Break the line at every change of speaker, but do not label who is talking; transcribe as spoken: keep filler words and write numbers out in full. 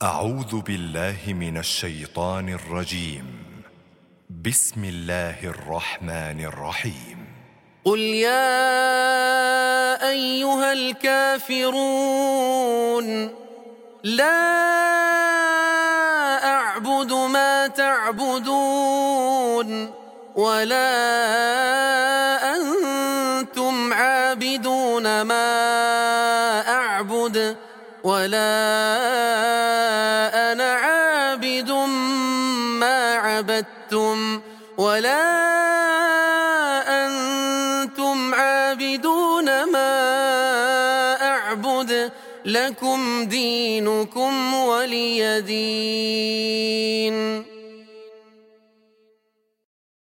أعوذ بالله من الشيطان الرجيم. بسم الله الرحمن الرحيم.
قل يا أيها الكافرون لا أعبد ما تعبدون ولا أنتم عابدون ما أعبد ولا أنا عابد ما عبدتم ولا أنتم عابدون ما أعبد لكم دينكم ولي دين.